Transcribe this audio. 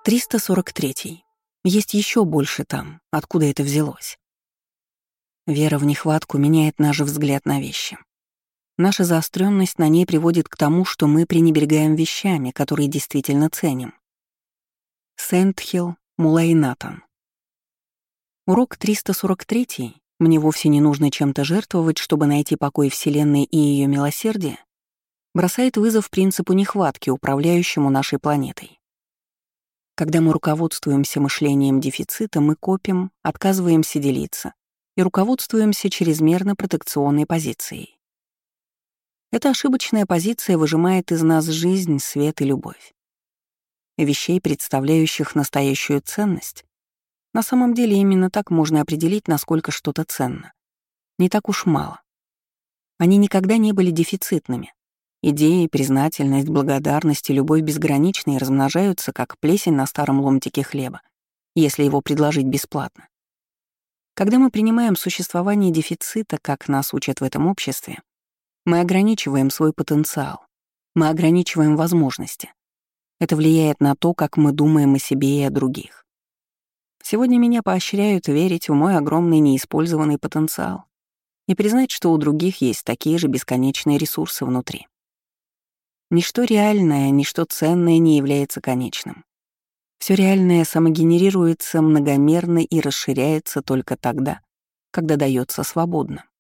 343. Есть еще больше там, откуда это взялось. Вера в нехватку меняет наш взгляд на вещи. Наша заостренность на ней приводит к тому, что мы пренебрегаем вещами, которые действительно ценим. Сэндхилл, Муллай Натан. Урок 343. Мне вовсе не нужно чем-то жертвовать, чтобы найти покой Вселенной и ее милосердие, бросает вызов принципу нехватки, управляющему нашей планетой. Когда мы руководствуемся мышлением дефицита, мы копим, отказываемся делиться и руководствуемся чрезмерно протекционной позицией. Эта ошибочная позиция выжимает из нас жизнь, свет и любовь. Вещей, представляющих настоящую ценность, на самом деле именно так можно определить, насколько что-то ценно. Не так уж мало. Они никогда не были дефицитными. Идеи, признательность, благодарность и любовь безграничные размножаются, как плесень на старом ломтике хлеба, если его предложить бесплатно. Когда мы принимаем существование дефицита, как нас учат в этом обществе, мы ограничиваем свой потенциал, мы ограничиваем возможности. Это влияет на то, как мы думаем о себе и о других. Сегодня меня поощряют верить в мой огромный неиспользованный потенциал и признать, что у других есть такие же бесконечные ресурсы внутри. Ничто реальное, ничто ценное не является конечным. Все реальное самогенерируется многомерно и расширяется только тогда, когда дается свободно.